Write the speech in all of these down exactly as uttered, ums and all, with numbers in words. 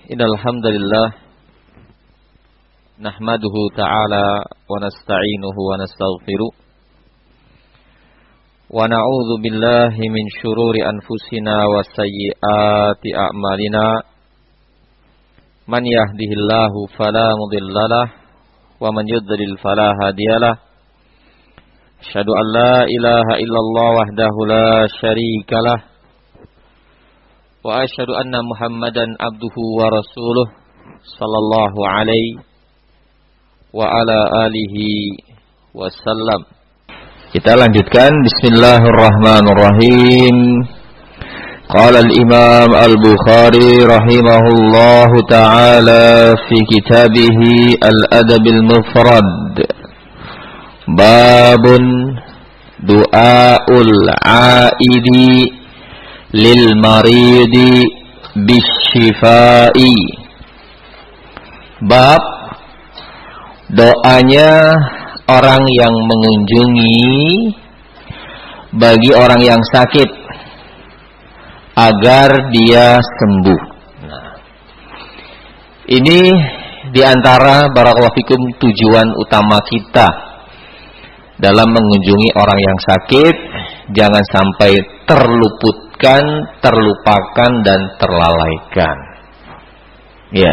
Innal hamdalillah nahmaduhu ta'ala wa nasta'inuhu wa nastaghfiruh wa na'udzu billahi min syururi anfusina wa sayyiati a'malina. Man yahdihillahu fala mudhillalah wa man yudlil fala hadiyalah. Asyhadu an la ilaha illallah wahdahu la syarikalah wa asyhadu anna Muhammadan abduhu wa rasuluh sallallahu alaihi wa ala alihi wasallam. Kita lanjutkan. Bismillahirrahmanirrahim. Qala al-Imam al-Bukhari rahimahullahu ta'ala fi kitabih al-Adabil Mufrad. Babun du'aul aidi lil maridi bisyifai. Bab doanya orang yang mengunjungi bagi orang yang sakit agar dia sembuh. Nah, ini diantara barakallahu fikum tujuan utama kita dalam mengunjungi orang yang sakit, jangan sampai terluputkan, terlupakan dan terlalaikan. Ya.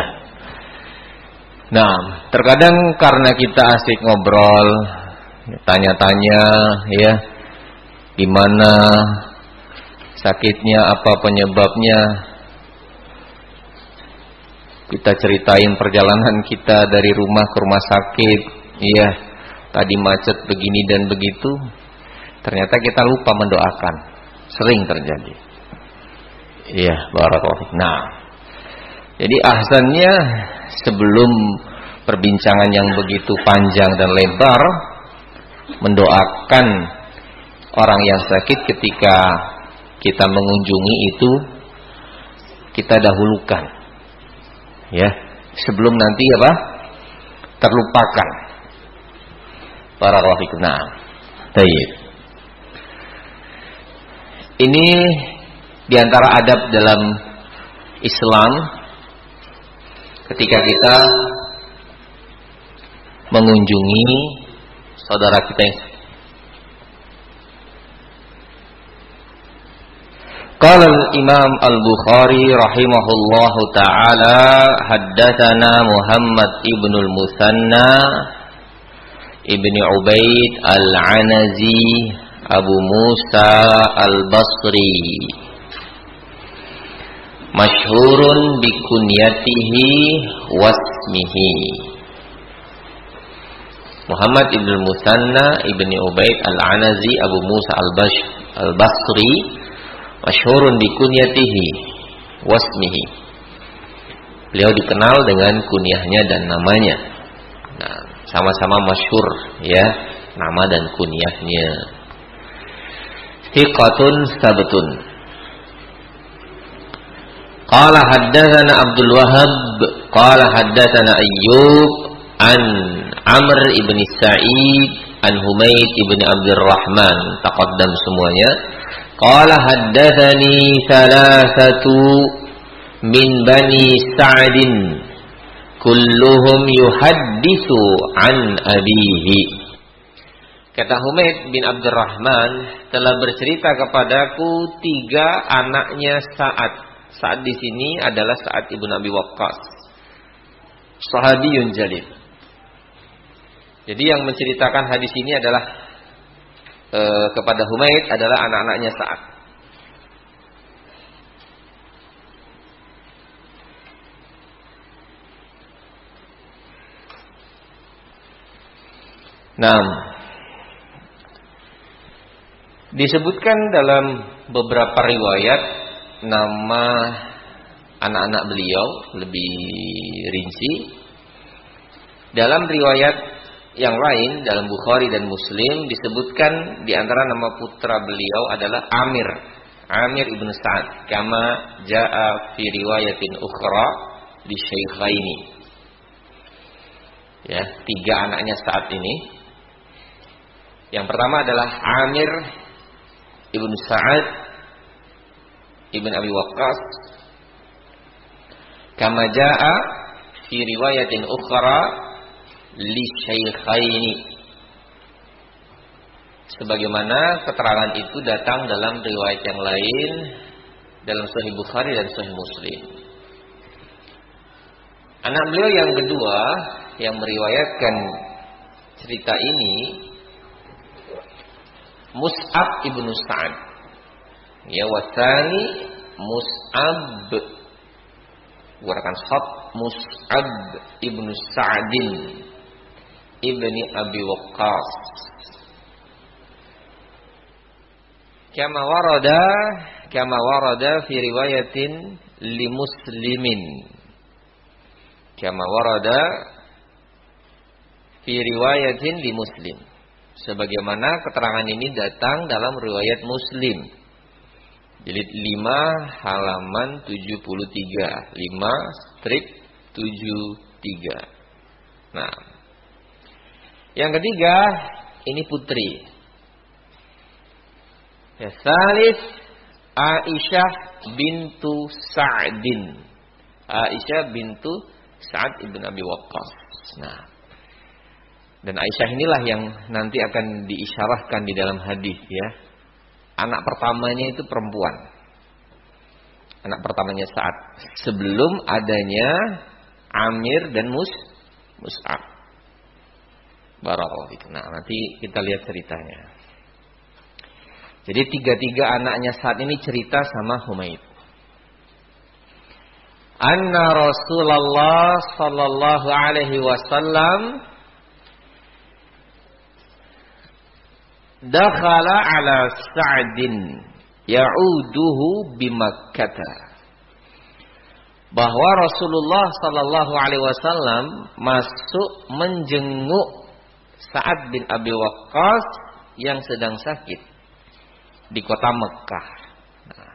Nah, terkadang karena kita asik ngobrol, tanya-tanya, ya, gimana sakitnya, apa penyebabnya, kita ceritain perjalanan kita dari rumah ke rumah sakit, iya, tadi macet begini dan begitu, ternyata kita lupa mendoakan. Sering terjadi. Iya, barakallahu. Nah, jadi ahsannya sebelum perbincangan yang begitu panjang dan lebar, mendoakan orang yang sakit ketika kita mengunjungi itu kita dahulukan, ya, sebelum nanti apa? Terlupakan. Barakallahu fikum. Nah, baik. Ini diantara adab dalam Islam ketika kita mengunjungi saudara kita yang Qala al-Imam al-Bukhari rahimahullahu ta'ala haddatsana Muhammad ibnul Musanna ibni Ubaid al-Anazi Abu Musa al-Basri, masyhurun bikunyatihi wasmihi. Muhammad ibn Musanna ibni Ubaid al-Anazi Abu Musa al-Basri, masyhurun bikunyatihi wasmihi. Beliau dikenal dengan kunyahnya dan namanya. Nah, sama-sama masyhur, ya, nama dan kunyahnya. Thiqatun sabtun. Qala haddatsana Abdul Wahhab qala haddatsana Ayyub an Amr ibn Sa'id an Humaid ibn Abdurrahman, taqaddam semuanya. Qala haddatsani thalathatu min bani Sa'din kulluhum yuhadditsu an abihi. Kata Humaid bin Abdurrahman, telah bercerita kepadaku tiga anaknya Sa'ad. Sa'ad di sini adalah Sa'ad ibn Abi Waqqas, sahabiyun jalil. Jadi yang menceritakan hadis ini adalah e, kepada Humaid adalah anak-anaknya Sa'ad. Nah, disebutkan dalam beberapa riwayat nama anak-anak beliau lebih rinci. Dalam riwayat yang lain dalam Bukhari dan Muslim disebutkan di antara nama putra beliau adalah Amir, Amir ibn Sa'ad, kama jaa fi riwayatin ukhra di Syaikhaini. Ya, tiga anaknya Sa'ad ini. Yang pertama adalah Amir ibn Sa'ad ibn Abi Waqqas. Kama jaa fi riwayatin ukhra li syaikhaini. Sebagaimana keterangan itu datang dalam riwayat yang lain dalam Sahih Bukhari dan Sahih Muslim. Anak beliau yang kedua yang meriwayatkan cerita ini Mus'ab ibnu Sa'ad. Ya, wasani Mus'ab, gunakan shad, Mus'ab ibnu Sa'din ibni Abi Waqqas. Kama warada, kama warada fi riwayatin li Muslimin. Kama warada fi riwayatin li Muslim. Sebagaimana keterangan ini datang dalam riwayat Muslim. Jilid lima halaman tujuh puluh tiga. lima strip tujuh puluh tiga. Nah. Yang ketiga, ini putri. Ya, salis Aisyah bintu Sa'din. Aisyah bintu Sa'ad ibn Abi Waqqas. Nah, dan Aisyah inilah yang nanti akan diisyarahkan di dalam hadis ya. Anak pertamanya itu perempuan. Anak pertamanya Sa'ad sebelum adanya Amir dan Mus Mus'ab. Barakallahu fikum. Nah, nanti kita lihat ceritanya. Jadi tiga-tiga anaknya Sa'ad ini cerita sama Humaid. Anna Rasulullah sallallahu alaihi wasallam dakhala ala Sa'din ya'uduhu bi Makkah. Bahwa Rasulullah sallallahu alaihi wasallam masuk menjenguk Sa'ad bin Abi Waqqas yang sedang sakit di kota Mekah. Nah,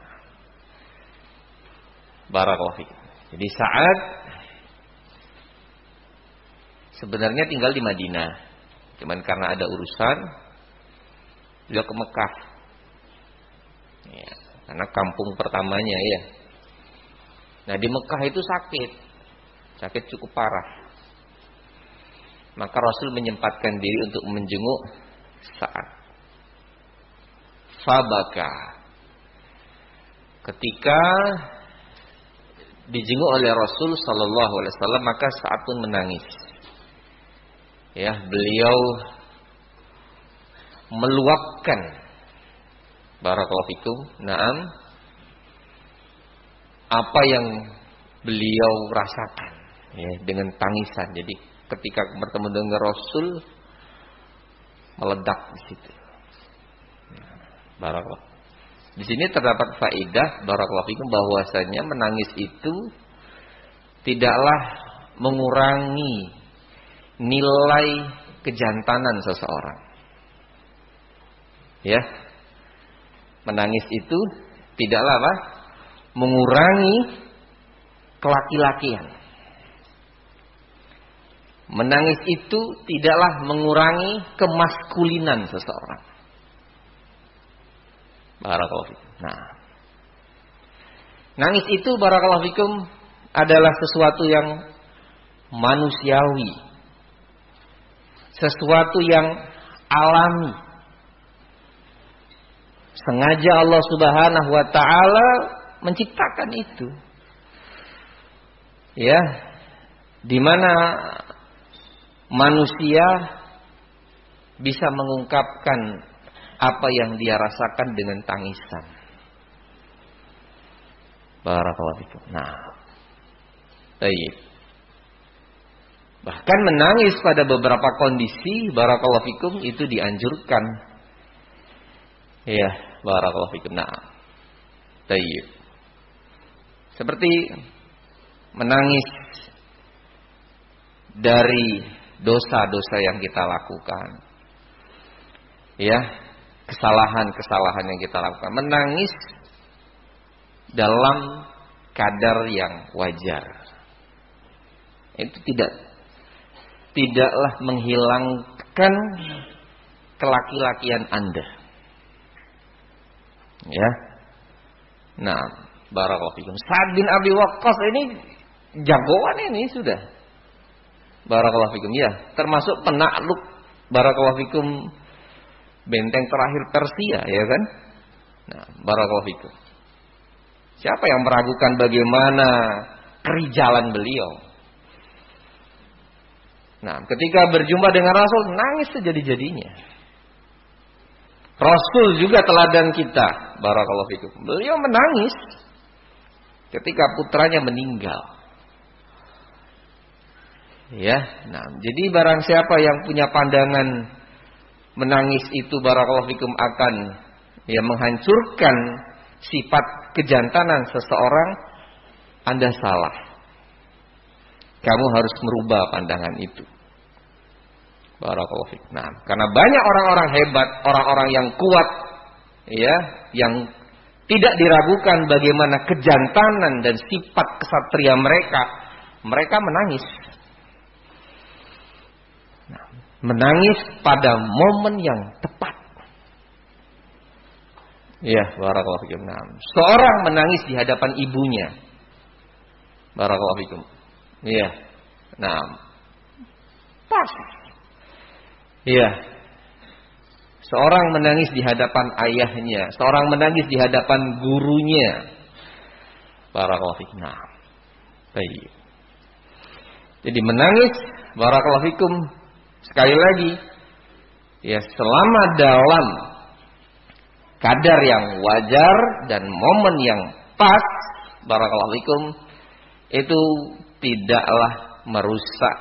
barakallahu fiik. Jadi Sa'ad sebenarnya tinggal di Madinah, cuman karena ada urusan beliau ke Mekah. Ya, karena kampung pertamanya ya. Nah di Mekah itu sakit, sakit cukup parah. Maka Rasul menyempatkan diri untuk menjenguk Sa'ad. Fabaka. Ketika dijenguk oleh Rasul sallallahu alaihi wasallam maka Sa'ad pun menangis. Ya, beliau meluapkan barakallahu fikum, na'am, apa yang beliau rasakan ya, dengan tangisan. Jadi ketika bertemu dengan Rasul meledak di situ. Barakallahu. Di sini terdapat faedah barakallahu fikum bahwasanya menangis itu tidaklah mengurangi nilai kejantanan seseorang. Ya. Menangis itu tidaklah apa? Mengurangi kelaki-lakian. Menangis itu tidaklah mengurangi kemaskulinan seseorang. Barakallahu fikum. Nah, nangis itu barakallahu fikum adalah sesuatu yang manusiawi, sesuatu yang alami. Sengaja Allah Subhanahu wa taala menciptakan itu. Ya, di mana manusia bisa mengungkapkan apa yang dia rasakan dengan tangisan. Barakallahu fikum. Nah, baik. Bahkan menangis pada beberapa kondisi barakallahu fikum itu dianjurkan. Ya, barakallahu fikum. Nah, baik. Seperti menangis dari dosa-dosa yang kita lakukan. Ya, kesalahan-kesalahan yang kita lakukan. Menangis dalam kadar yang wajar. Itu tidak tidaklah menghilangkan kelaki-lakian Anda. Ya. Nah, barakallahu fikum. Sa'ad bin Abi Waqqas ini jagoan ini sudah. Barakallahu fikum. Ya, termasuk penakluk barakallahu fikum benteng terakhir Persia, ya kan? Nah, barakallahu fikum. Siapa yang meragukan bagaimana kerijalan beliau? Nah, ketika berjumpa dengan Rasul, nangis sejadi-jadinya. Rasul juga teladan kita, barakallahu fikum. Beliau menangis ketika putranya meninggal. Ya, nah, jadi barang siapa yang punya pandangan menangis itu barakallahu fikum akan ya menghancurkan sifat kejantanan seseorang, Anda salah. Kamu harus merubah pandangan itu. Barakallahu fikum. Nah, karena banyak orang-orang hebat, orang-orang yang kuat, ya, yang tidak diragukan bagaimana kejantanan dan sifat kesatria mereka, mereka menangis. Nah, menangis pada momen yang tepat. Ya, barakallahu fikum. Nah, seorang menangis di hadapan ibunya. Barakallahu fikum. Iya. Nah, pas. Iya. Seorang menangis di hadapan ayahnya, seorang menangis di hadapan gurunya. Barakallahu fikum. Nah, baik. Jadi menangis, barakallahu fikum, sekali lagi, ya selama dalam kadar yang wajar dan momen yang pas, barakallahu fikum, itu tidaklah merusak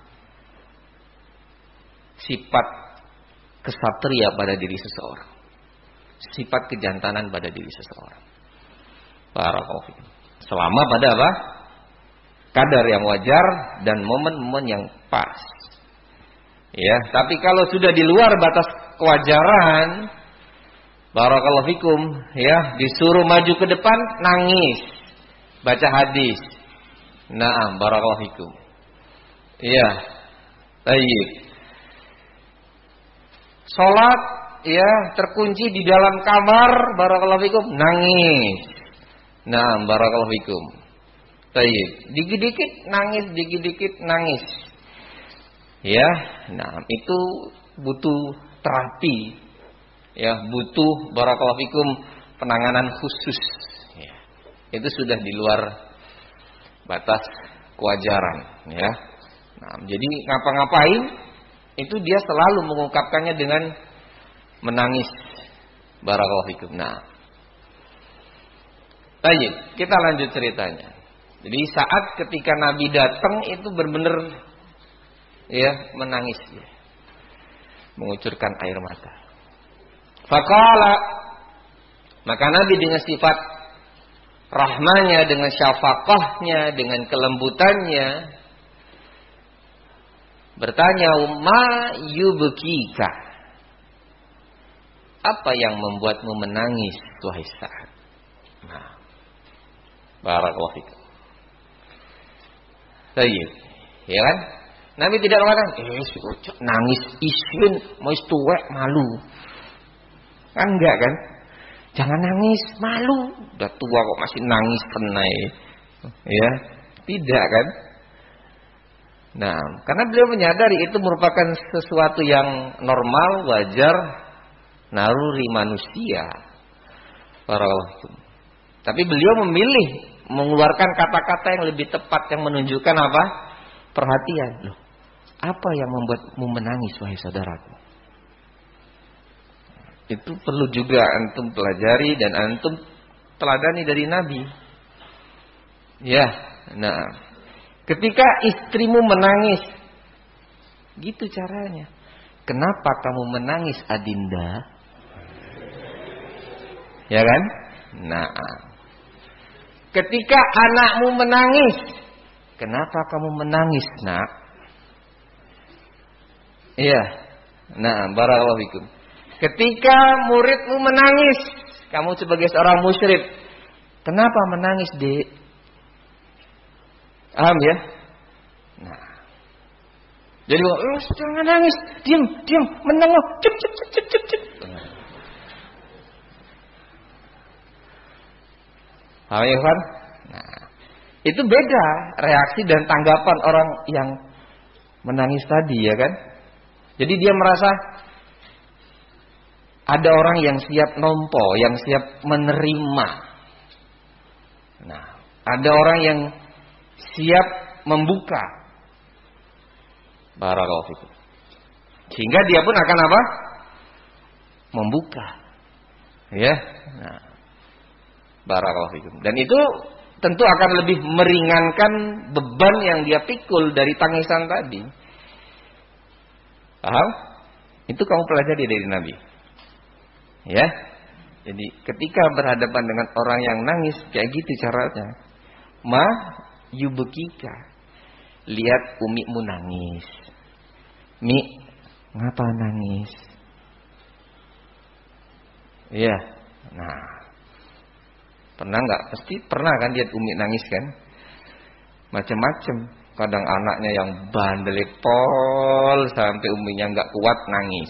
sifat kesatria pada diri seseorang, sifat kejantanan pada diri seseorang. Barakallahu fikum. Selama pada apa? Kadar yang wajar dan momen-momen yang pas. Ya, tapi kalau sudah di luar batas kewajaran, barakallahu fikum, ya, disuruh maju ke depan, nangis, baca hadis. Naam, barakallahu fikum. Iya. Baik. Salat, ya, terkunci di dalam kamar, barakallahu fikum, nangis. Naam, barakallahu fikum. Baik. Dikit-dikit nangis, dikit-dikit nangis. Ya, nah itu butuh terapi. Ya, butuh barakallahu fikum penanganan khusus. Ya. Itu sudah di luar batas kewajaran, ya. Nah, jadi ngapa-ngapain itu dia selalu mengungkapkannya dengan menangis. Barakallahu fikum. Nah, baik, kita lanjut ceritanya. Jadi saat ketika Nabi datang itu benar-benar ya menangis, ya, mengucurkan air mata. Faqala, maka Nabi dengan sifat rahmanya, dengan syafaqahnya, dengan kelembutannya bertanya, ma yubkika, apa yang membuatmu menangis wahai Sa'ad? Nah, barakallahu fikum. Baik, ya kan? Nabi tidak mengatakan, eh si ucap nangis isin, mau tuwek malu. Kan enggak kan? Jangan nangis, malu. Udah tua kok masih nangis penai. Ya, tidak kan? Nah, karena beliau menyadari itu merupakan sesuatu yang normal, wajar, naruri manusia. Barakallahu fikum. Tapi beliau memilih mengeluarkan kata-kata yang lebih tepat, yang menunjukkan apa? Perhatian. Loh, apa yang membuatmu menangis wahai saudaraku? Itu perlu juga antum pelajari dan antum teladani dari Nabi. Ya, nah, ketika istrimu menangis, gitu caranya. Kenapa kamu menangis, Adinda? Ya kan? Nah, ketika anakmu menangis, kenapa kamu menangis, nak? Iya. Nah, barakallahu fikum. Ketika muridmu menangis, kamu sebagai seorang musyrik, kenapa menangis, Dek? Paham ya? Nah, jadi oh, jangan nangis, diam, diam, menengok, cep, cep, cep, cep, cep, cep. Paham ya, Fan? Nah, Itu beda reaksi dan tanggapan orang yang menangis tadi, ya kan? Jadi dia merasa ada orang yang siap nompo, yang siap menerima. Nah, ada orang yang siap membuka. Barakallahu fikum. Sehingga dia pun akan apa? Membuka. Ya. Nah, barakallahu fikum. Dan itu tentu akan lebih meringankan beban yang dia pikul dari tangisan tadi. Paham? Itu kamu pelajari dari Nabi. Ya. Jadi ketika berhadapan dengan orang yang nangis kayak gitu caranya. Ma yubekika. Lihat umimu nangis. Mi, ngapa nangis? Iya. Nah, pernah nggak? Pasti pernah kan lihat umi nangis kan? Macam-macam. Kadang anaknya yang bandel pol sampai uminya nggak kuat nangis.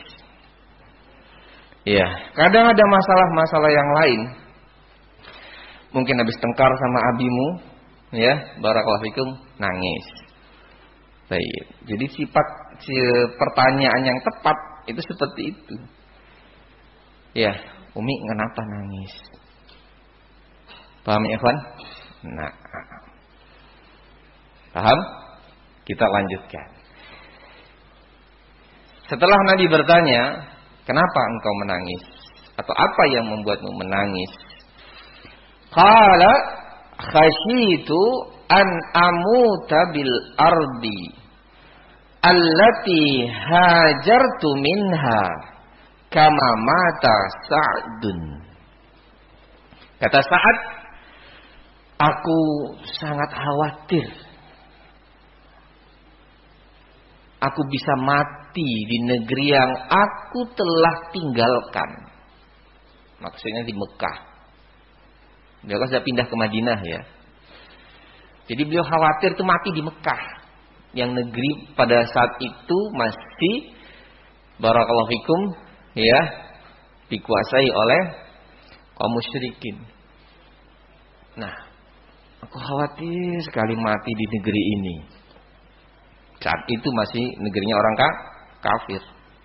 Iya. Kadang ada masalah-masalah yang lain. Mungkin habis tengkar sama abimu, ya, barakallahu fikum, nangis. Baik. Jadi sifat si pertanyaan yang tepat itu seperti itu. Ya, umi kenapa nangis? Paham ya, Ikhwan? Nah, paham? Kita lanjutkan. Setelah Nabi bertanya, kenapa engkau menangis? Atau apa yang membuatmu menangis? Qala khasyitu an amuta bil ardi allati hajartu minha kama mata Sa'dun. Kata Sa'ad, aku sangat khawatir aku bisa mati di negeri yang aku telah tinggalkan. Maksudnya di Mekah. Beliau kan sudah pindah ke Madinah, ya. Jadi beliau khawatir itu mati di Mekah, yang negeri pada saat itu masih barakallahu fikum, ya, dikuasai oleh kaum musyrikin. Nah, aku khawatir sekali mati di negeri ini. Saat itu masih negerinya orang kafir.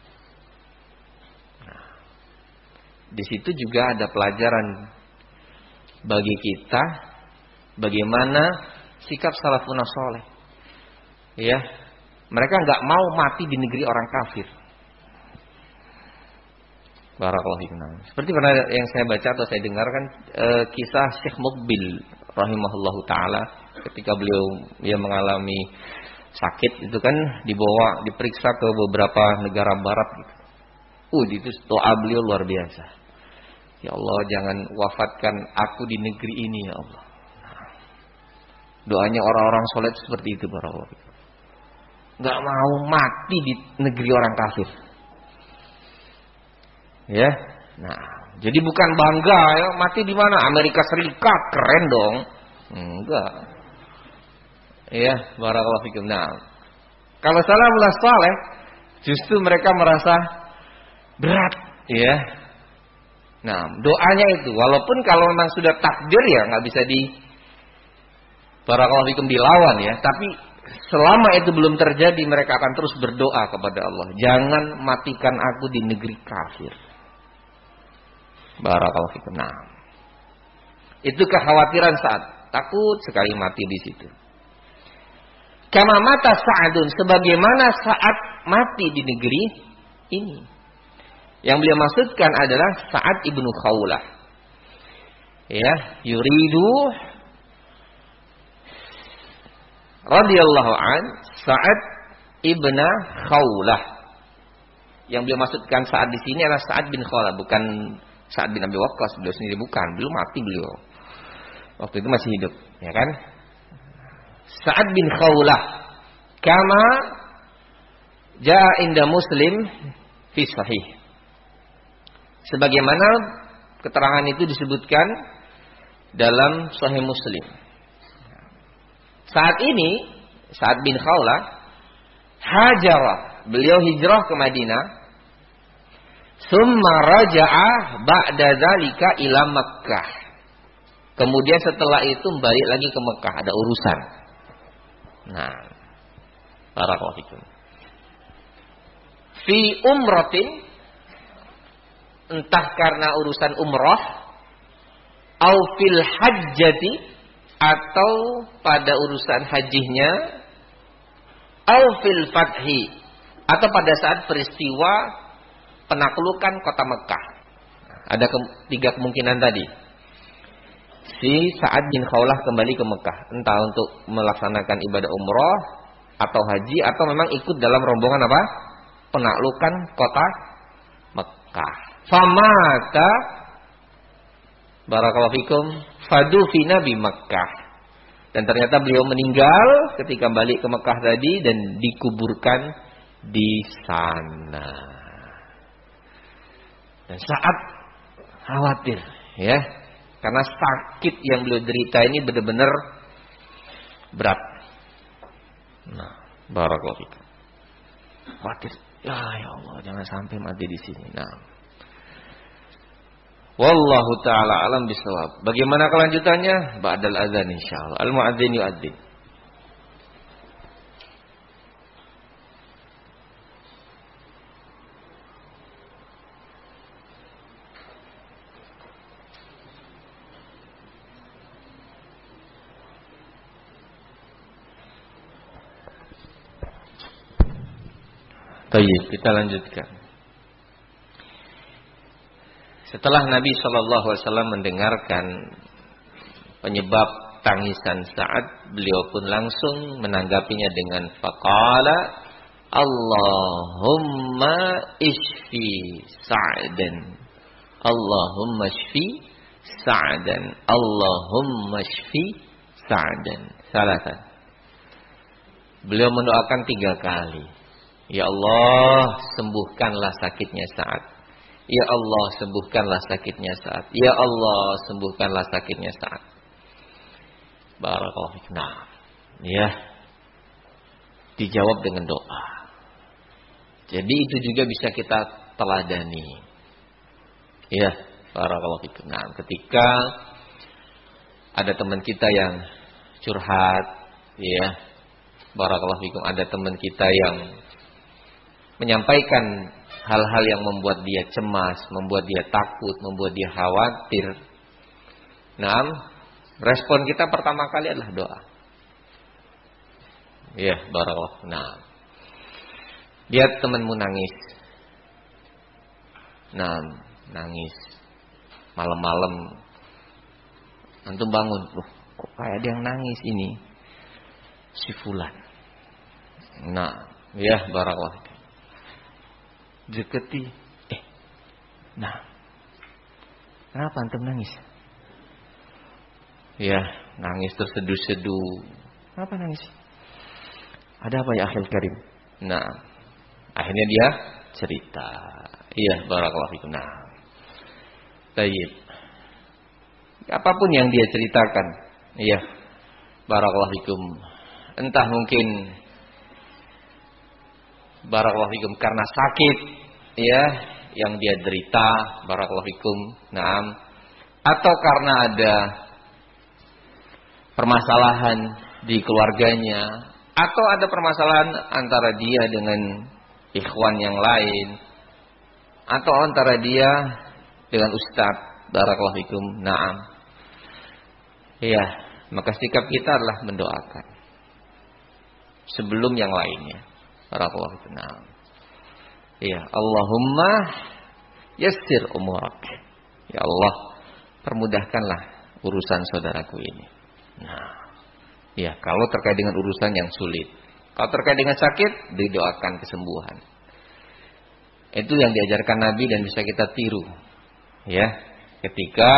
Nah, di situ juga ada pelajaran bagi kita bagaimana sikap salafun saleh. Ya, mereka nggak mau mati di negeri orang kafir. Barakallahu fikum. Seperti pernah yang saya baca atau saya dengarkan e, kisah Syekh Muqbil rahimahullahu taala ketika beliau ya mengalami sakit itu kan dibawa diperiksa ke beberapa negara barat gitu. Uh, itu doa beliau luar biasa. Ya Allah, jangan wafatkan aku di negeri ini ya Allah. Doanya orang-orang soleh seperti itu barakallahu fikum. Enggak mau mati di negeri orang kafir. Ya. Nah, jadi bukan bangga ya mati di mana? Amerika Serikat, keren dong. Enggak. Ya, barakallahu fikum. Nah, kalau salafus saleh justru mereka merasa berat, ya. Nah, doanya itu walaupun kalau memang sudah takdir ya nggak bisa di barakallahu fikum dilawan ya, tapi selama itu belum terjadi mereka akan terus berdoa kepada Allah, jangan matikan aku di negeri kafir. Barakallahu fikum. Nah, itu kekhawatiran saat takut sekali mati di situ. Kama mata Sa'dun, sebagaimana saat mati di negeri ini. Yang beliau maksudkan adalah Sa'ad ibnu Khawlah. Ya, yuridu radhiyallahu an Sa'ad ibnu Khawlah. Yang beliau maksudkan saat di sini adalah Sa'ad bin Khawlah, bukan Sa'ad bin Abi Waqqas. Beliau sendiri bukan, belum mati beliau. Waktu itu masih hidup, ya kan? Sa'ad bin Khawlah kama jaa inda Muslim fi sahih. Sebagaimana keterangan itu disebutkan dalam Sahih Muslim. Saat ini Sa'ad bin Khawlah hajara, beliau hijrah ke Madinah. Summa raja'a ba'da dzalika ila Makkah. Kemudian setelah itu balik lagi ke Mekah, ada urusan. Nah, barakallahu fikum. Fi umratin, entah karena urusan umrah, au fil hajjati, atau pada urusan hajinya, au fil fathi, atau pada saat peristiwa penaklukan kota Mekah. Ada ke, tiga kemungkinan tadi. Si Sa'ad bin Khawlah kembali ke Mekah, entah untuk melaksanakan ibadah umrah atau haji, atau memang ikut dalam rombongan apa? Penaklukan kota Mekah. Famata, barakallahu fikum, fadufina bi Mekah. Dan ternyata beliau meninggal ketika balik ke Mekah tadi dan dikuburkan di sana. Dan Sa'ad khawatir, ya, karena sakit yang beliau derita ini benar-benar berat. Nah, barakallahu fikum. Khawatir, ya, ya Allah, jangan sampai mati di sini. Nah, wallahu taala alam bisawab. Bagaimana kelanjutannya? Ba'dal adzan insyaallah. Al muadzin yu'adzin. Baik, kita lanjutkan. Setelah Nabi shallallahu alaihi wasallam mendengarkan penyebab tangisan Sa'ad, beliau pun langsung menanggapinya dengan faqala Allahumma ishfi Sa'dan, Allahumma ishfi Sa'dan, Allahumma ishfi Sa'dan. Salatan. Beliau mendoakan tiga kali. Ya Allah, sembuhkanlah sakitnya Sa'ad. Ya Allah, sembuhkanlah sakitnya Sa'ad. Ya Allah, sembuhkanlah sakitnya Sa'ad. Barakallahu fiik. Nah, ya. Dijawab dengan doa. Jadi itu juga bisa kita teladani. Ya, barakallahu fiik. Nah, ketika ada teman kita yang curhat, ya. Barakallahu fiik, ada teman kita yang menyampaikan hal-hal yang membuat dia cemas, membuat dia takut, membuat dia khawatir. Nah, respon kita pertama kali adalah doa. Ya, barakallah. Nah, lihat temanmu nangis. Nah, nangis. Malam-malam antum bangun, loh, kok kayak ada yang nangis ini? Si fulan. Nah, ya, barakallah. Deketi, eh, nah, kenapa antum nangis? Ya, nangis terseduh-seduh. Kenapa nangis? Ada apa ya akhil karim? Nah, akhirnya dia cerita. Iya, barakallahu fikum. Nah, baik. Apapun yang dia ceritakan, iya, barakallahu fikum. Entah mungkin barakallahu fikum karena sakit, ya, yang dia derita, barakallahu fikum. Naam. Atau karena ada permasalahan di keluarganya, atau ada permasalahan antara dia dengan ikhwan yang lain, atau antara dia dengan ustaz, barakallahu fikum. Naam. Ya, maka sikap kita adalah mendoakan sebelum yang lainnya. Barakallahu fikum. Ya, Allahumma yassir umurak. Ya Allah, permudahkanlah urusan saudaraku ini. Nah, ya, kalau terkait dengan urusan yang sulit. Kalau terkait dengan sakit, didoakan kesembuhan. Itu yang diajarkan Nabi dan bisa kita tiru. Ya, ketika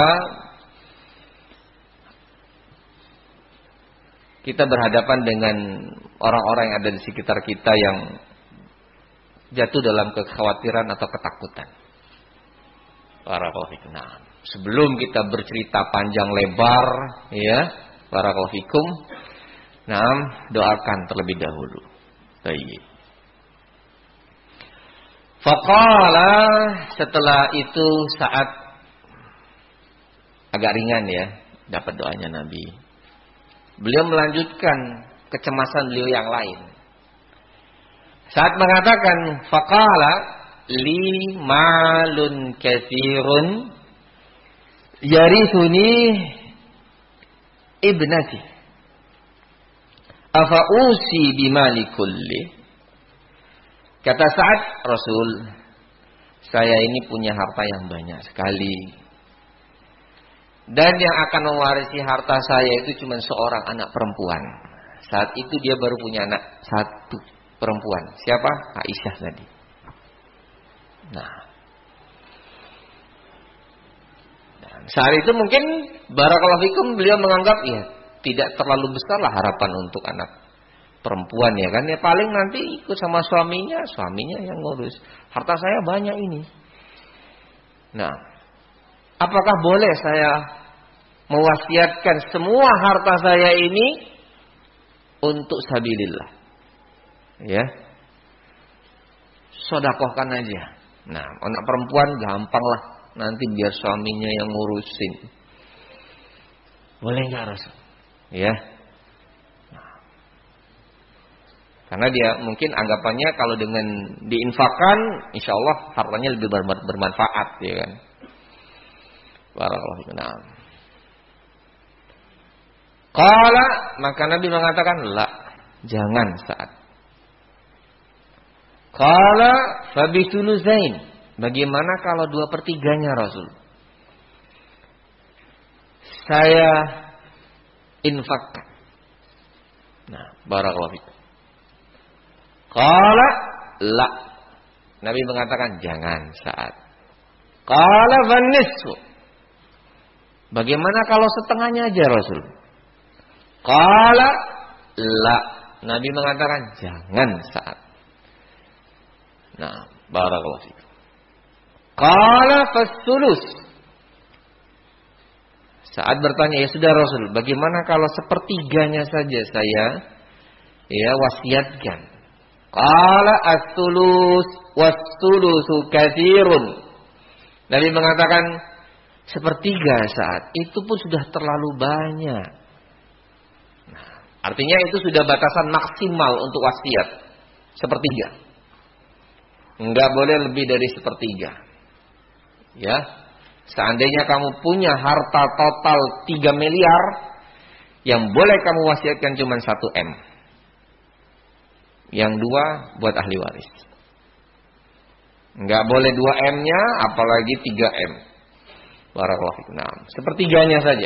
kita berhadapan dengan orang-orang yang ada di sekitar kita yang jatuh dalam kekhawatiran atau ketakutan. Barakallahu fikum. Nah, sebelum kita bercerita panjang lebar, ya, barakallahu fikum, nah, doakan terlebih dahulu. Baik. Faqala, setelah itu saat agak ringan, ya, dapat doanya Nabi. Beliau melanjutkan kecemasan beliau yang lain. Saat mengatakan faqala li malun katsirun yarithuni ibnati afa usi bimali kulli. Kata Sa'ad, Rasul, saya ini punya harta yang banyak sekali. Dan yang akan mewarisi harta saya itu cuma seorang anak perempuan. Saat itu dia baru punya anak satu perempuan. Siapa? Aisyah tadi. Nah, dan saat itu mungkin barakallahu fikum beliau menganggap ya tidak terlalu besarlah harapan untuk anak perempuan ya kan. Ya paling nanti ikut sama suaminya, suaminya yang ngurus. Harta saya banyak ini. Nah, apakah boleh saya mewasiatkan semua harta saya ini untuk sabilillah? Ya. Sedekahkan aja. Nah, anak perempuan gampang lah. Nanti biar suaminya yang ngurusin. Boleh enggak Rasul? Ya. Nah. Karena dia mungkin anggapannya kalau dengan diinfakkan, insya Allah hartanya lebih bermanfaat, ya kan? Barakallahu fikum. Qala, maka Nabi mengatakan, la, jangan Sa'ad. Qala fabithuluzain. Bagaimana kalau dua pertiganya Rasul? Saya infakkan. Nah, barakallahu fikum. Qala la. Nabi mengatakan jangan Sa'ad. Qala fanisfu. Bagaimana kalau setengahnya aja Rasul? Qala la. Nabi mengatakan jangan Sa'ad. Nah, barakallahu fikum. Qala fasulus. Saat bertanya, ya sudah Rasul, bagaimana kalau sepertiganya saja saya ya wasiatkan? Qala as-sulus was-sulusu katsirun. Nabi mengatakan sepertiga Saat itu pun sudah terlalu banyak. Nah, artinya itu sudah batasan maksimal untuk wasiat. Sepertiga. Enggak boleh lebih dari sepertiga. Ya. Seandainya kamu punya harta total tiga miliar, yang boleh kamu wasiatkan cuma satu M. Yang dua buat ahli waris. Enggak boleh dua M-nya, apalagi tiga M. Barakallahu fikum. Nah, sepertiganya saja.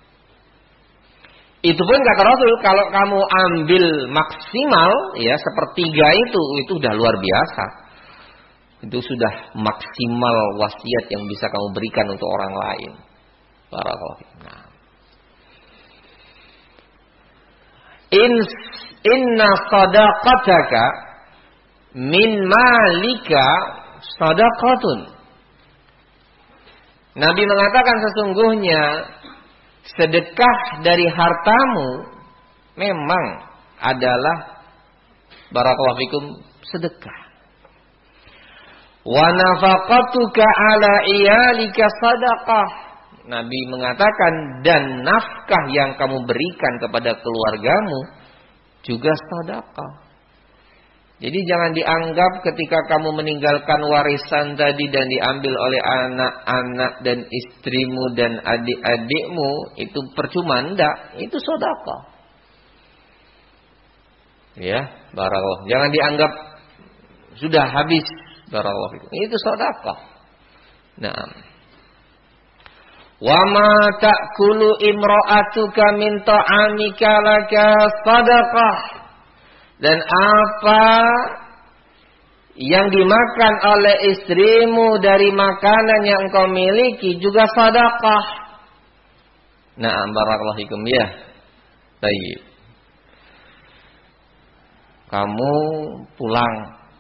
Itu pun kata Rasul, kalau kamu ambil maksimal, ya sepertiga itu, itu udah luar biasa. Itu sudah maksimal wasiat yang bisa kamu berikan untuk orang lain. Barakallahu fikum. Nah. In inna sadaqataka min malika sadaqatun. Nabi mengatakan sesungguhnya sedekah dari hartamu memang adalah barakallahu fikum sedekah. Wa nafaqatuka ala iyalika sadaqah. Nabi mengatakan dan nafkah yang kamu berikan kepada keluargamu juga sedekah. Jadi jangan dianggap ketika kamu meninggalkan warisan tadi dan diambil oleh anak-anak dan istrimu dan adik-adikmu itu percuma, enggak, itu sedekah. Ya, barakallahu. Jangan dianggap sudah habis, barakallahu. Itu sedekah. Nah, wa ma ta'kulu imra'atuka min ta'amika laka sadaqah. Dan apa yang dimakan oleh istrimu dari makanan yang engkau miliki juga sedekah. Nah, barakallahu fikum ya. Baik. Kamu pulang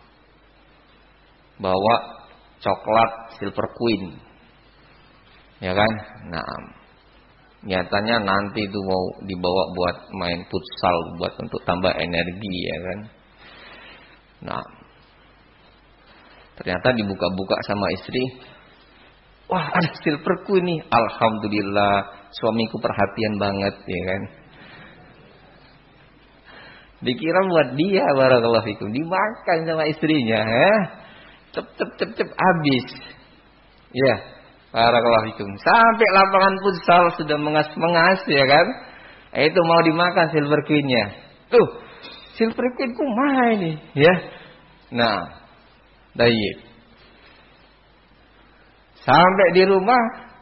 bawa coklat Silver Queen. Ya kan? Nah, nyatanya nanti itu mau dibawa buat main futsal, buat untuk tambah energi, ya kan? Nah, ternyata dibuka-buka sama istri. wah ada silverku ini, alhamdulillah suamiku perhatian banget, ya kan. Dikira buat dia, barakallahu fikum, dimakan sama istrinya, ya. Cep cep cep cep habis. Ya, barakallahu fikum. Sampai lapangan futsal sudah mengas-mengas, ya kan. Itu mau dimakan silver queen-nya. Tuh, silver queen-ku mana ini, ya. Nah, baik. Sampai di rumah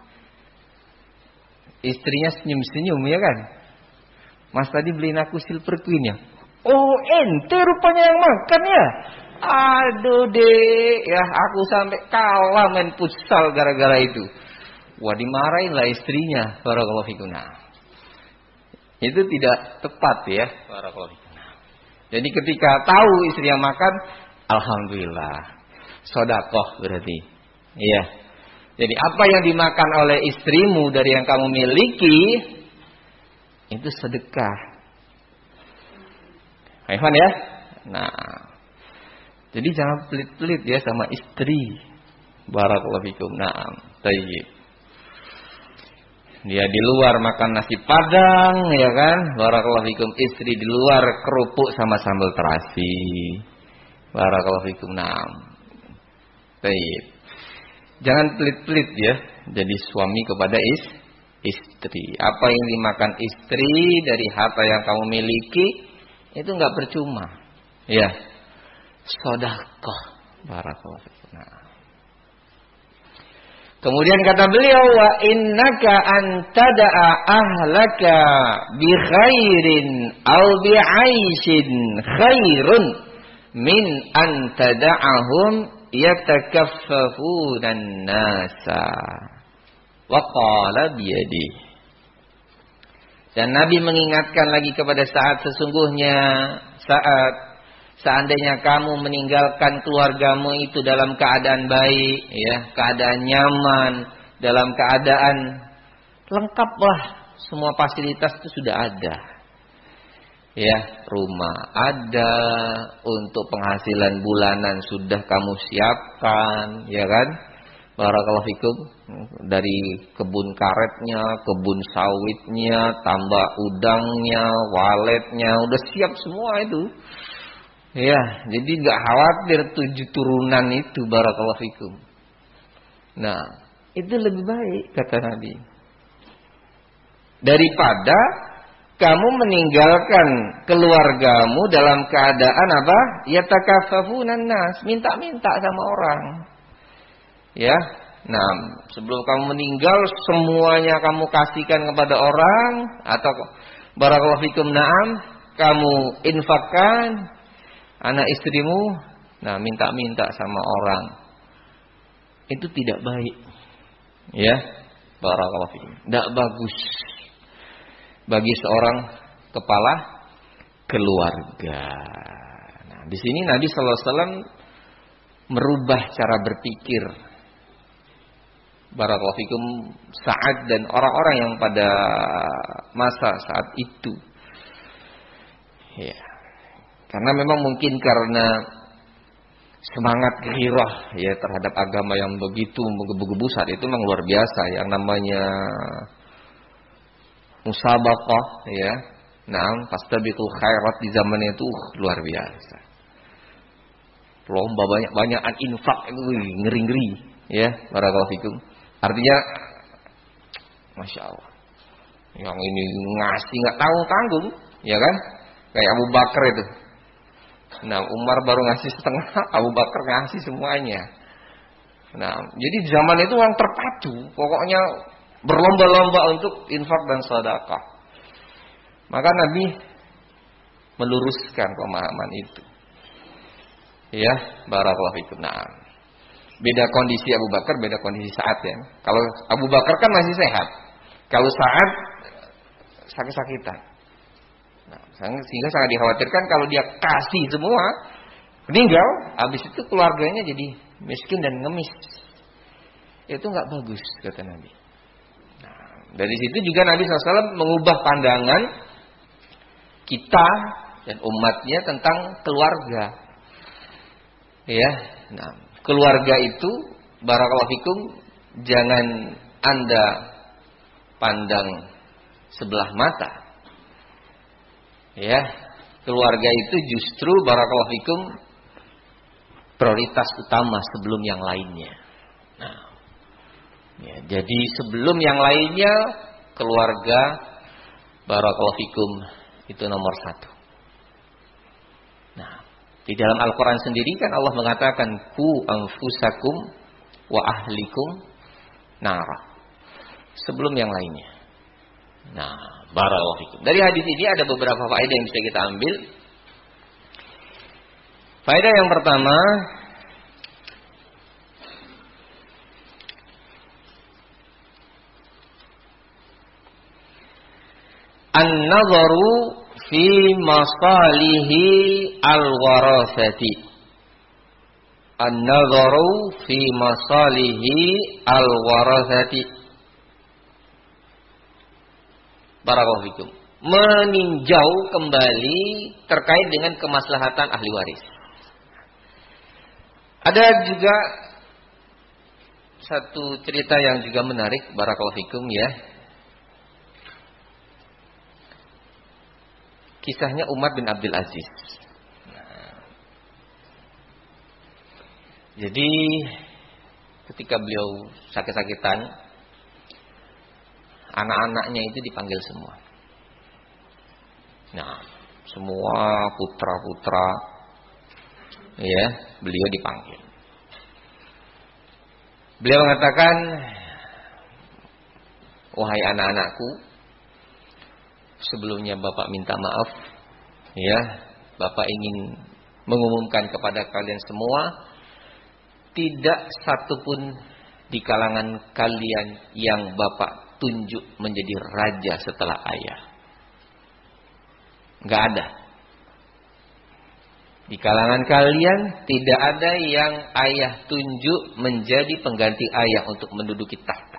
istrinya senyum-senyum, ya kan. Mas tadi beliin aku silver queen-nya. Oh, ente rupanya yang makan ya. Aduh deh, ya aku sampai kalah main futsal gara-gara itu. Wah, dimarahin lah istrinya. Barakallahu fikum. Nah, itu tidak tepat ya. Barakallahu fikum. Jadi ketika tahu istrinya makan, alhamdulillah, sedekah berarti. Iya. Jadi apa yang dimakan oleh istrimu dari yang kamu miliki itu sedekah. Ikhwan ya. Nah, jadi jangan pelit-pelit ya sama istri. Barakallahu fikum. Nah, tayyib. Dia di luar makan nasi padang, ya kan? Barakallahu fikum. Istri di luar kerupuk sama sambal terasi. Barakallahu fikum. Nah, tayyib. Jangan pelit-pelit ya. Jadi suami kepada is, istri. Apa yang dimakan istri dari harta yang kamu miliki itu enggak percuma. Ya. Sedekah. Barakallahu fikum. Nah. Kemudian kata beliau, wa innaka antada'a ahlaka bi khairin aw bi 'aishin khairun min antada'ahum yatakaffafuna an-nasa. Wa qala bi yadihi. Dan Nabi mengingatkan lagi kepada saat sesungguhnya saat seandainya kamu meninggalkan keluargamu itu dalam keadaan baik, ya, keadaan nyaman, dalam keadaan lengkaplah semua fasilitas itu sudah ada. Ya, rumah ada, untuk penghasilan bulanan sudah kamu siapkan, ya kan? Barakallahu fikum. Dari kebun karetnya, kebun sawitnya, tambah udangnya, waletnya, udah siap semua itu. Ya, jadi nggak khawatir tujuh turunan itu, barakallahu fikum. Nah, itu lebih baik kata Nabi. Daripada kamu meninggalkan keluargamu dalam keadaan apa? Yatakaffafunan nas, minta-minta sama orang. Ya. Nah, sebelum kamu meninggal semuanya kamu kasihkan kepada orang atau barakallahu fikum, na'am, kamu infakkan anak istrimu, nah minta-minta sama orang. Itu tidak baik. Ya, barakallahu fikum. Tidak bagus bagi seorang kepala keluarga. Nah, di sini Nabi sallallahu alaihi wasallam merubah cara berpikir, barakallahu fikum, Sa'ad dan orang-orang yang pada masa saat itu. Ya. Karena memang mungkin karena semangat gairah ya terhadap agama yang begitu menggebu-gebu saat itu memang luar biasa, yang namanya musabaqah ya. Nah, fastabiqul khairat di zaman itu uh, luar biasa. Lomba banyak-banyakan infak itu ngeri-ngeri ya, barakallahu fikum. Artinya Masya Allah, yang ini ngasih nggak tanggung-tanggung, ya kan? Kayak Abu Bakar itu. Nah, Umar baru ngasih setengah, Abu Bakar ngasih semuanya. Nah, jadi di zaman itu orang terpacu, pokoknya berlomba-lomba untuk infak dan sedekah. Maka Nabi meluruskan pemahaman itu. Ya, barakallahu fikum. Nah, beda kondisi Abu Bakar, beda kondisi Sa'ad ya. Kalau Abu Bakar kan masih sehat. Kalau Sa'ad sakit-sakitan. Nah, sehingga sangat dikhawatirkan kalau dia kasih semua, meninggal, habis itu keluarganya jadi miskin dan ngemis. Itu nggak bagus kata Nabi. Nah, dari situ juga Nabi shallallahu alaihi wasallam mengubah pandangan kita dan umatnya tentang keluarga. Ya, nah. Keluarga itu barakallahu fikum jangan Anda pandang sebelah mata. Ya, keluarga itu justru barakallahu fikum prioritas utama sebelum yang lainnya. Nah, ya, jadi sebelum yang lainnya keluarga barakallahu fikum itu nomor satu. Nah, di dalam Al-Quran sendiri kan Allah mengatakan ku anfusakum wa ahlikum nara, sebelum yang lainnya. Nah, barakallahu fikum. Dari hadis ini ada beberapa faedah yang bisa kita ambil. Faedah yang pertama, an-nazaru fi masalihi al-warasati. An-nazaru fi masalihi al-warasati. Barakallahu fikum. Meninjau kembali terkait dengan kemaslahatan ahli waris. Ada juga satu cerita yang juga menarik, barakallahu fikum ya. Kisahnya Umar bin Abdul Aziz. Nah, jadi ketika beliau sakit-sakitan, anak-anaknya itu dipanggil semua. Nah, semua putra-putra, ya, beliau dipanggil. Beliau mengatakan, wahai anak-anakku, sebelumnya Bapak minta maaf, ya, Bapak ingin mengumumkan kepada kalian semua, tidak satupun di kalangan kalian yang Bapak tunjuk menjadi raja setelah ayah. Enggak ada. Di kalangan kalian tidak ada yang ayah tunjuk menjadi pengganti ayah untuk menduduki tahta.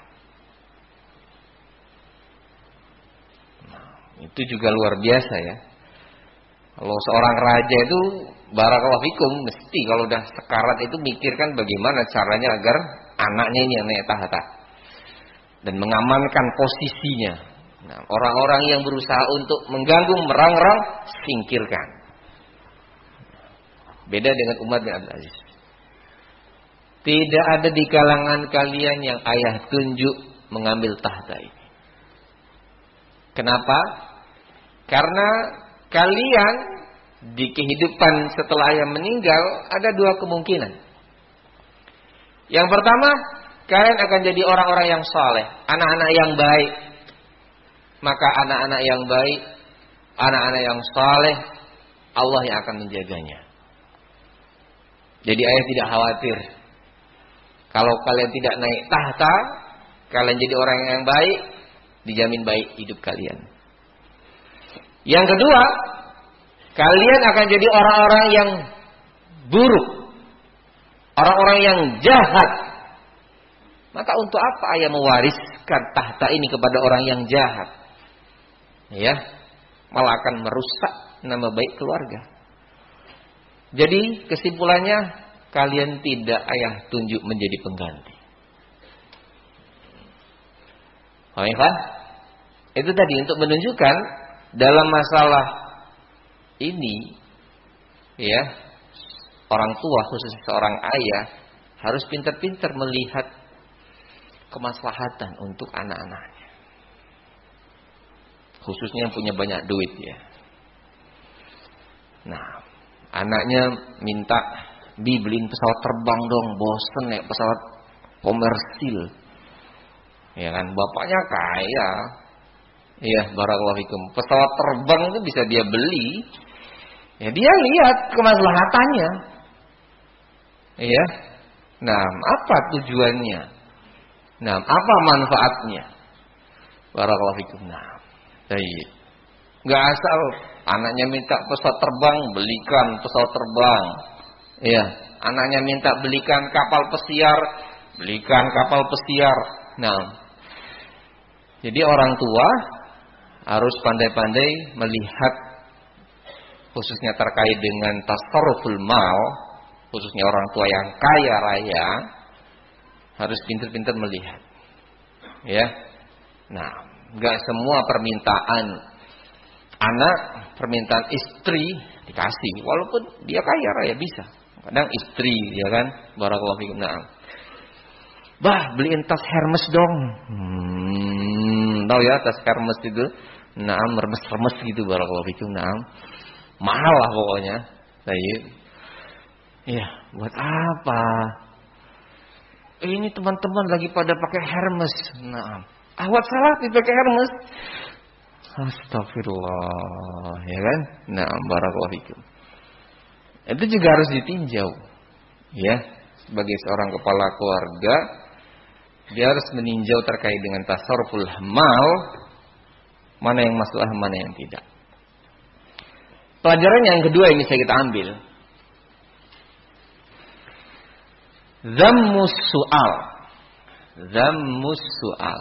Itu juga luar biasa ya. Kalau seorang raja itu barakallahu fikum, mesti kalau udah sekarat itu mikirkan bagaimana caranya agar anaknya ini yang naik tahta dan mengamankan posisinya. Nah, orang-orang yang berusaha untuk mengganggu, merang-rang, singkirkan. Beda dengan Umar bin Abdul Aziz. Tidak ada di kalangan kalian yang ayah tunjuk mengambil tahta ini. Kenapa? Karena kalian di kehidupan setelah ayah meninggal ada dua kemungkinan. Yang pertama, kalian akan jadi orang-orang yang saleh, anak-anak yang baik. Maka anak-anak yang baik, anak-anak yang saleh, Allah yang akan menjaganya. Jadi ayah tidak khawatir. Kalau kalian tidak naik tahta, kalian jadi orang yang baik, dijamin baik hidup kalian. Yang kedua, kalian akan jadi orang-orang yang buruk, orang-orang yang jahat. Maka untuk apa ayah mewariskan tahta ini kepada orang yang jahat? Ya, malah akan merusak nama baik keluarga. Jadi kesimpulannya, kalian tidak ayah tunjuk menjadi pengganti. Paham? Itu tadi untuk menunjukkan dalam masalah ini, ya, orang tua khususnya seorang ayah harus pintar-pintar melihat kemaslahatan untuk anak-anaknya, khususnya yang punya banyak duit ya. Nah, anaknya minta dibeliin pesawat terbang dong, bosen naik pesawat komersil. Ya kan, bapaknya kaya. Iya, barakallahu fikum. Pesawat terbang itu bisa dia beli. Ya dia lihat kemaslahatannya. Iya. Nah, apa tujuannya? Nah, apa manfaatnya? Barakallahu fikum. Nah, baik. Enggak asal anaknya minta pesawat terbang, belikan pesawat terbang. Iya, anaknya minta belikan kapal pesiar, belikan kapal pesiar. Nah, jadi orang tua harus pandai-pandai melihat, khususnya terkait dengan tasarruful mal, khususnya orang tua yang kaya raya, harus pintar-pintar melihat. Ya. Nah, enggak semua permintaan anak, permintaan istri dikasih, walaupun dia kaya raya bisa. Kadang istri, ya kan? Barakallahu fikum. Nah. Bah, beliin tas Hermes dong. Hmm, tahu ya tas Hermes itu? Nah, remes-remes gitu barakallahu fikum. Nah. Mahal lah pokoknya. Baik. Iya, buat apa? Ini teman-teman lagi pada pakai Hermes. Nah, awak salah pakai Hermes. Astagfirullah, ya kan? Nah, barakallahu fikum. Itu juga harus ditinjau. Ya, sebagai seorang kepala keluarga, dia harus meninjau terkait dengan tasarruful mal, mana yang masalah, mana yang tidak. Pelajaran yang kedua ini saya kita ambil. Zammus su'al. Zammus su'al.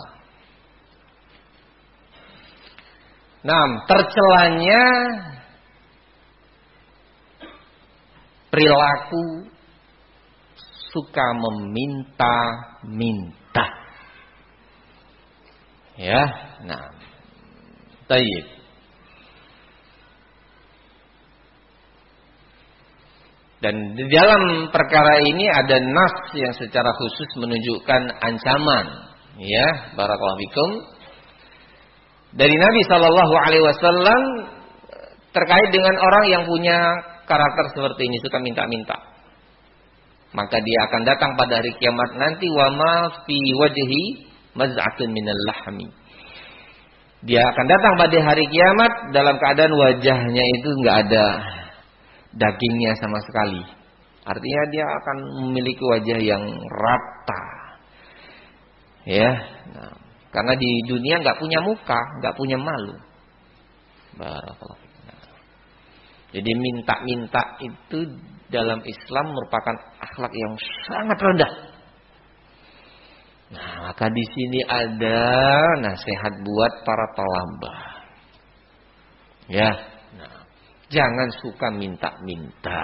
Nah, tercelanya perilaku suka meminta-minta. Ya, nah. Baik. Dan di dalam perkara ini ada nas yang secara khusus menunjukkan ancaman, ya, barakallahu fikum, dari Nabi sallallahu alaihi wasallam terkait dengan orang yang punya karakter seperti ini, suka minta-minta. Maka dia akan datang pada hari kiamat nanti, wa ma fi wajhi maz'atun minal lahmi. Dia akan datang pada hari kiamat dalam keadaan wajahnya itu enggak ada dagingnya sama sekali. Artinya dia akan memiliki wajah yang rata. Ya, nah, karena di dunia nggak punya muka, nggak punya malu. Barakallahu. Nah, jadi minta-minta itu dalam Islam merupakan akhlak yang sangat rendah. Nah, maka di sini ada nasihat buat para talabah. Ya. Jangan suka minta-minta.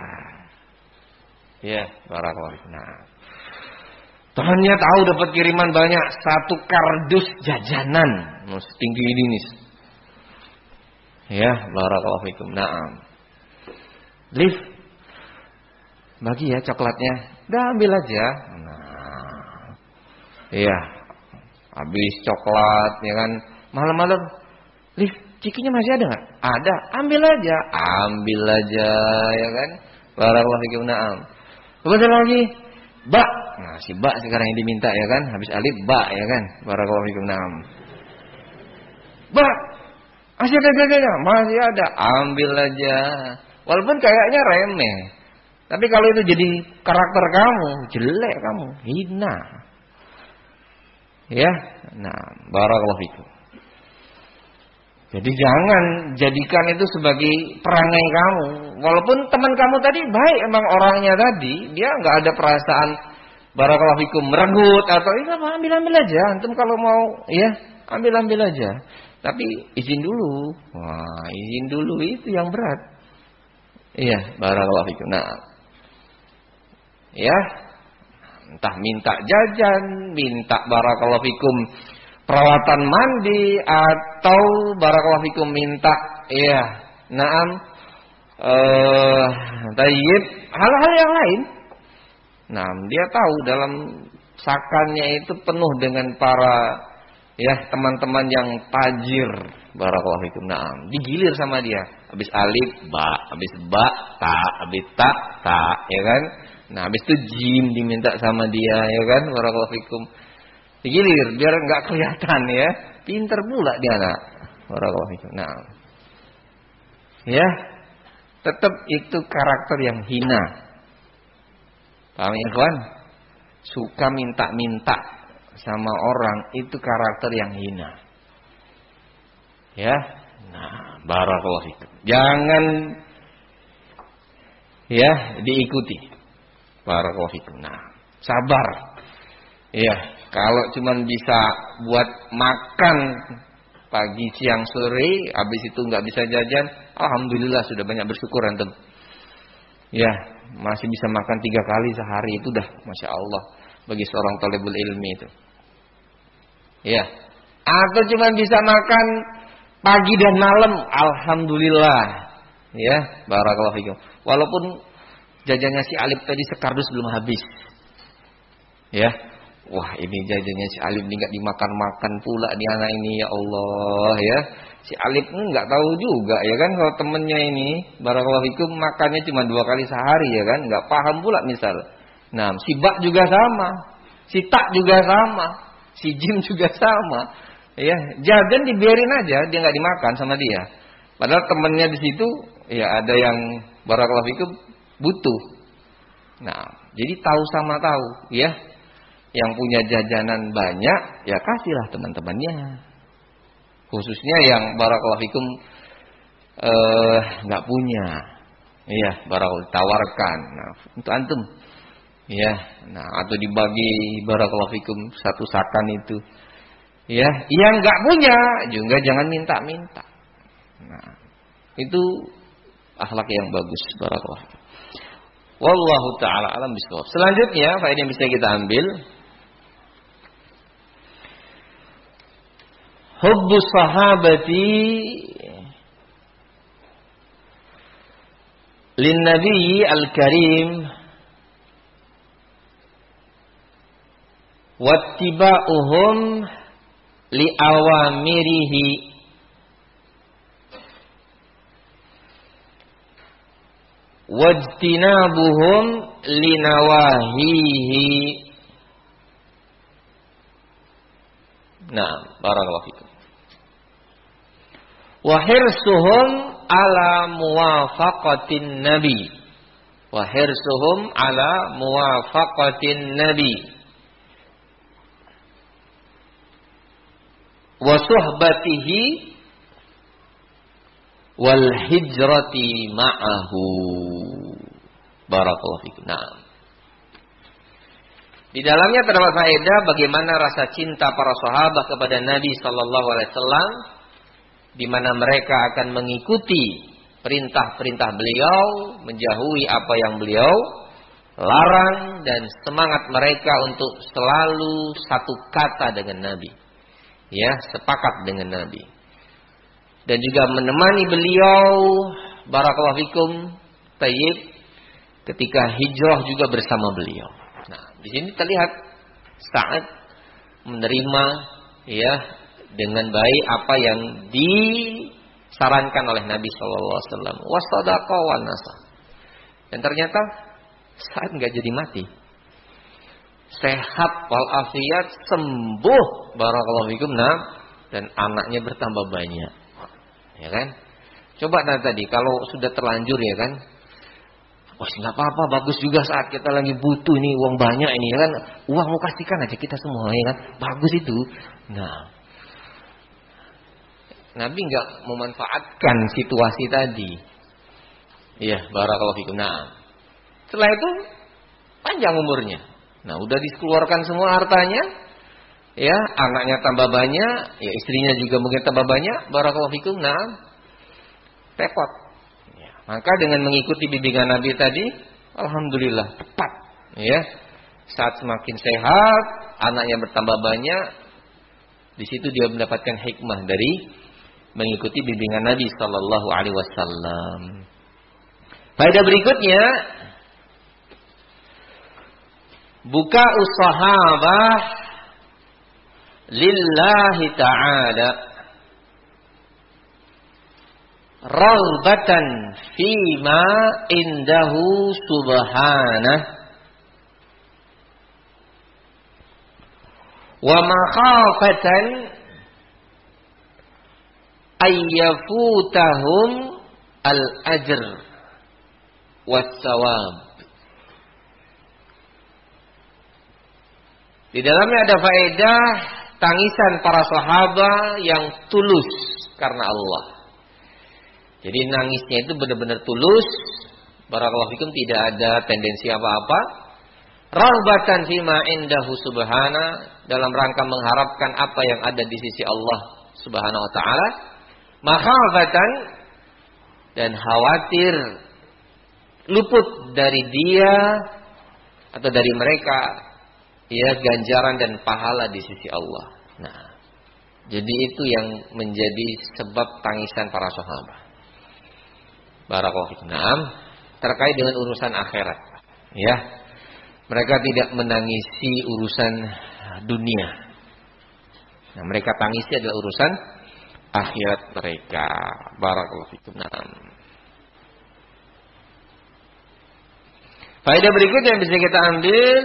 Ya, barakallahu. Nah, temannya tahu dapat kiriman banyak, satu kardus jajanan, setinggi ini nih. Ya, barakallahu fikum. Naam. Lift. Bagi ya coklatnya. Dah ambil aja. Nah. Iya. Habis coklat ya kan, malam-malam lift. Cikinya masih ada nggak? Ada, ambil aja, ambil aja, ya kan? Barakallahu fikum. Na'am. Kemudian lagi, bak. Nah, si bak sekarang yang diminta ya kan? Habis alif bak ya kan? Barakallahu fikum. Na'am. Bak. Masih ada gaganya? Masih ada, ambil aja. Walaupun kayaknya remeh. Tapi kalau itu jadi karakter kamu, jelek kamu, hina. Ya. Nah, barakallahu fikum. Jadi jangan jadikan itu sebagai perangai kamu. Walaupun teman kamu tadi baik emang orangnya tadi, dia nggak ada perasaan barakallahu fikum merenggut atau ini apa, ambil-ambil aja. Antum kalau mau ya, ambil-ambil aja. Tapi izin dulu. Wah, izin dulu itu yang berat. Iya, barakallahu fikum. Nah. Ya. Entah minta jajan, minta barakallahu fikum perawatan mandi, atau barakallahu fikum minta ya naam eh tayyib, hal-hal yang lain. Nah, dia tahu dalam sakannya itu penuh dengan para ya teman-teman yang tajir, barakallahu fikum. Naam, digilir sama dia. Habis alif ba, habis ba ta, habis ta ta, ya kan? Nah, habis itu jim diminta sama dia, ya kan? Barakallahu fikum. Digilir biar enggak kelihatan ya. Pinter pula dia anak. Barakallahu fikum. Nah. Ya. Tetap itu karakter yang hina. Paham ya, kawan? Suka minta-minta sama orang itu karakter yang hina. Ya. Nah, barakallahu fikum. Jangan ya diikuti. Barakallahu fikum. Nah, sabar. Ya. Kalau cuma bisa buat makan pagi, siang, sore, habis itu nggak bisa jajan, alhamdulillah sudah banyak bersyukur antum. Ya, masih bisa makan tiga kali sehari itu dah, masya Allah. bagi seorang thalibul ilmi itu. Ya. Atau cuma bisa makan pagi dan malam, alhamdulillah. Ya, barakallahu fikum. Walaupun jajannya si Alif tadi sekardus belum habis. Ya. Wah, ini jajannya si Alif ini enggak dimakan-makan pula di anak ini, ya Allah ya. Si Alif enggak tahu juga ya kan kalau temennya ini barakallahu fikum makannya cuma dua kali sehari ya kan, enggak paham pula misal. Nah, si Bak juga sama, si Tak juga sama, si Jim juga sama. Ya, jajan dibiarin aja, dia enggak dimakan sama dia. Padahal temennya di situ ya ada yang barakallahu fikum butuh. Nah, jadi tahu sama tahu ya. Yang punya jajanan banyak, ya kasihlah teman-temannya. Khususnya yang barakallahu fikum eh enggak punya. Iya, barakallahu tawarkan. Nah, untuk antum. Ya, nah atau dibagi barakallahu fikum satu sakan itu. Ya, yang enggak punya juga jangan minta-minta. Nah, itu akhlak yang bagus barakallahu. Wallahu taala alam bisawab. Selanjutnya faedah yang bisa kita ambil, hubbu sahabati lin nabiyyi al-karim wattiba'uhum li awamirihi wajtinabuhum li nawahihi. Nah, barakallahu fikum. Wa hirsuhum ala muwafaqatin nabi. Wa hirsuhum ala muwafaqatin nabi. Wa suhbatihi wal hijrati ma'ahu. Barakallahu fikum. Nah, di dalamnya terdapat faedah bagaimana rasa cinta para sahabat kepada Nabi sallallahu alaihi wasallam, di mana mereka akan mengikuti perintah-perintah beliau, menjauhi apa yang beliau larang, dan semangat mereka untuk selalu satu kata dengan Nabi. Ya, sepakat dengan Nabi. Dan juga menemani beliau barakallahu fikum tayyib ketika hijrah juga bersama beliau. Nah, di sini terlihat saat menerima ya dengan baik apa yang disarankan oleh Nabi sallallahu alaihi wasallam. Wasadaqa wan nasah. Dan ternyata saat enggak jadi mati. Sehat walafiat, sembuh barakallahu fikum, nah, dan anaknya bertambah banyak. Ya kan? Coba nah, tadi kalau sudah terlanjur ya kan, wah nggak apa-apa, bagus juga saat kita lagi butuh nih uang banyak ini ya kan, uang mau kasihkan aja kita semua ya kan, bagus itu. Nah, Nabi nggak memanfaatkan situasi tadi. Iya, barakallahu fikum. Nah, setelah itu panjang umurnya. Nah, udah dikeluarkan semua hartanya, ya anaknya tambah banyak, ya istrinya juga mungkin tambah banyak, barakallahu fikum. Nah, repot. Maka dengan mengikuti bimbingan Nabi tadi, alhamdulillah tepat. Ya, saat semakin sehat, anaknya bertambah banyak, di situ dia mendapatkan hikmah dari mengikuti bimbingan Nabi Sallallahu Alaihi Wasallam. Faedah berikutnya, buka sahabah lillahi ta'ala raghbatan fima indahu subhanah wa makhafatan ayyafutahum al-ajr was-sawab. Di dalamnya ada faedah tangisan para sahabat yang tulus karena Allah. Jadi nangisnya itu benar-benar tulus. Barakallahu fikum, tidak ada tendensi apa-apa. Raghbatan fima indahu subhana, dalam rangka mengharapkan apa yang ada di sisi Allah Subhanahu wa taala. Makhafatan, dan khawatir luput dari dia atau dari mereka ya ganjaran dan pahala di sisi Allah. Nah, jadi itu yang menjadi sebab tangisan para sahabat. Barakallahu fikum. Naam, terkait dengan urusan akhirat. Ya. Mereka tidak menangisi urusan dunia. Nah, mereka tangisi adalah urusan akhirat mereka. Barakallahu fikum. Naam. Faedah berikutnya yang bisa kita ambil,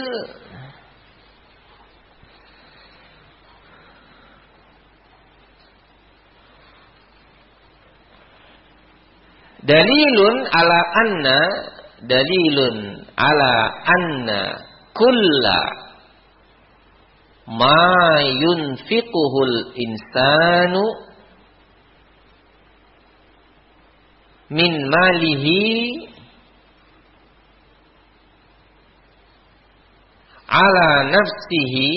dalilun ala anna dalilun ala anna kulla ma yunfiquhul insanu min malihi ala nafsihi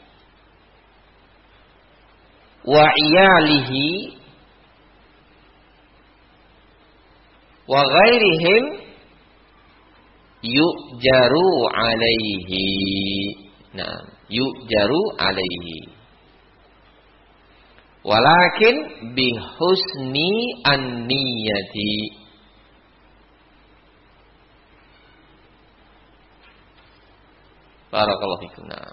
wa iyalihi wa ghairihim yu'jaru alaihi. Nah, yu'jaru alaihi. Walakin bihusni an-niyati. Barakallahu fikum. Nah.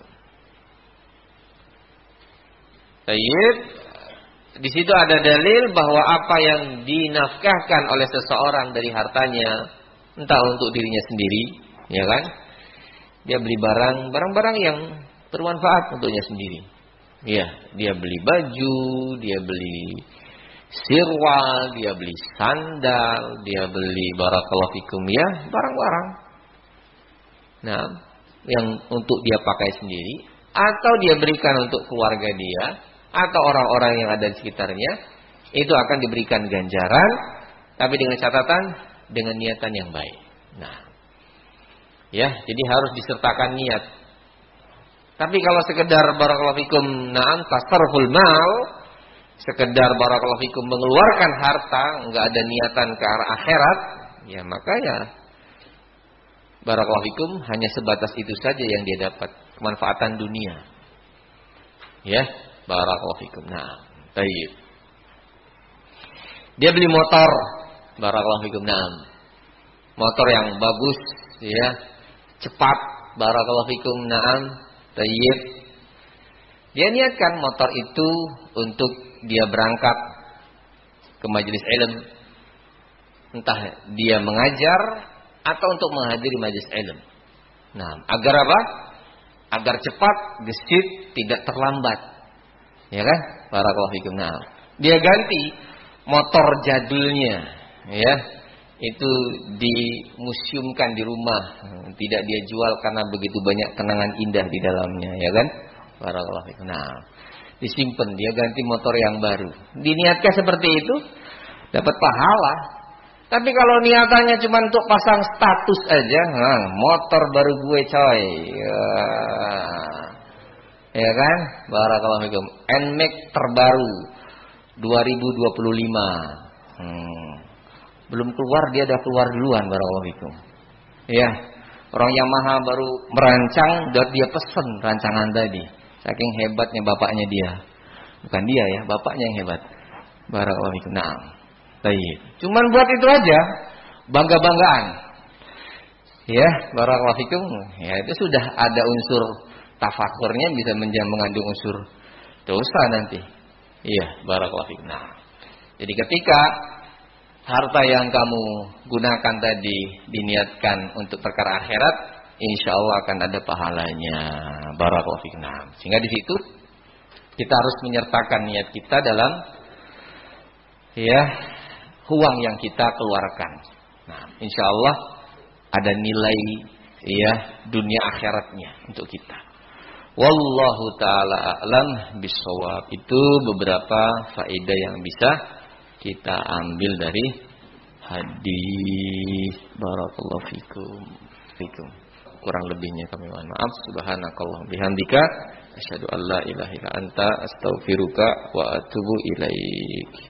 Baik. Di situ ada dalil bahwa apa yang dinafkahkan oleh seseorang dari hartanya, entah untuk dirinya sendiri, ya kan? Dia beli barang, barang-barang yang bermanfaat untuknya sendiri. Ya, dia beli baju, dia beli sirwal, dia beli sandal, dia beli barakallahu fikum ya, barang-barang. Nah, yang untuk dia pakai sendiri atau dia berikan untuk keluarga dia atau orang-orang yang ada di sekitarnya, itu akan diberikan ganjaran, tapi dengan catatan dengan niatan yang baik. Nah, ya, jadi harus disertakan niat. Tapi kalau sekedar barakallahu fikum na'am tasarruful mal, sekedar barakallahu fikum mengeluarkan harta, enggak ada niatan ke arah akhirat, ya maka ya barakallahu fikum hanya sebatas itu saja yang dia dapat, kemanfaatan dunia. Ya, barakallahu fikum. Nah, baik. Dia beli motor, barakallahu fikum. Nah, motor yang bagus, ya, cepat, barakallahu fikum. Naam, baik. Dia niatkan motor itu untuk dia berangkat ke majelis ilmu, entah dia mengajar atau untuk menghadiri majelis ilmu. Nah, agar apa? Agar cepat, gesit, tidak terlambat. Ya kan? Barakallahu fikum. Nah, dia ganti motor jadulnya, ya. Itu dimuseumkan di rumah, tidak dia jual karena begitu banyak kenangan indah di dalamnya, ya kan? Barakallahu fikum. Nah, disimpan, dia ganti motor yang baru. Diniatkan seperti itu, dapat pahala. Tapi kalau niatannya cuma untuk pasang status aja, nah, motor baru gue coy. Ya, ya kan? Barakallahu fikum. N-Max terbaru dua ribu dua puluh lima. Hmm. Belum keluar dia udah keluar duluan, barakallahu fikum. Ya. Orang Yamaha baru merancang, udah dia pesen rancangan tadi. Saking hebatnya bapaknya dia. Bukan dia ya, bapaknya yang hebat. Barakallahu fikum. Naam. Baik. Cuman buat itu aja, bangga-banggaan. Ya, barakallahu fikum. Ya, itu sudah ada unsur tafakurnya, bisa mengandung unsur dosa nanti. Iya, barakallahu fikum. Nah, jadi ketika harta yang kamu gunakan tadi diniatkan untuk perkara akhirat, insya Allah akan ada pahalanya. Barakallahu fikum. Nah, sehingga di situ kita harus menyertakan niat kita dalam ya uang yang kita keluarkan. Nah, insya Allah ada nilai ya dunia akhiratnya untuk kita. Wallahu ta'ala a'lam bishawab. Itu beberapa faedah yang bisa kita ambil dari hadis. Barakallahu fikum. Fikum. Kurang lebihnya kami mohon maaf. Subhanakallah bihamdika asyhadu an la ilaha illa anta astaghfiruka wa atubu ilaik.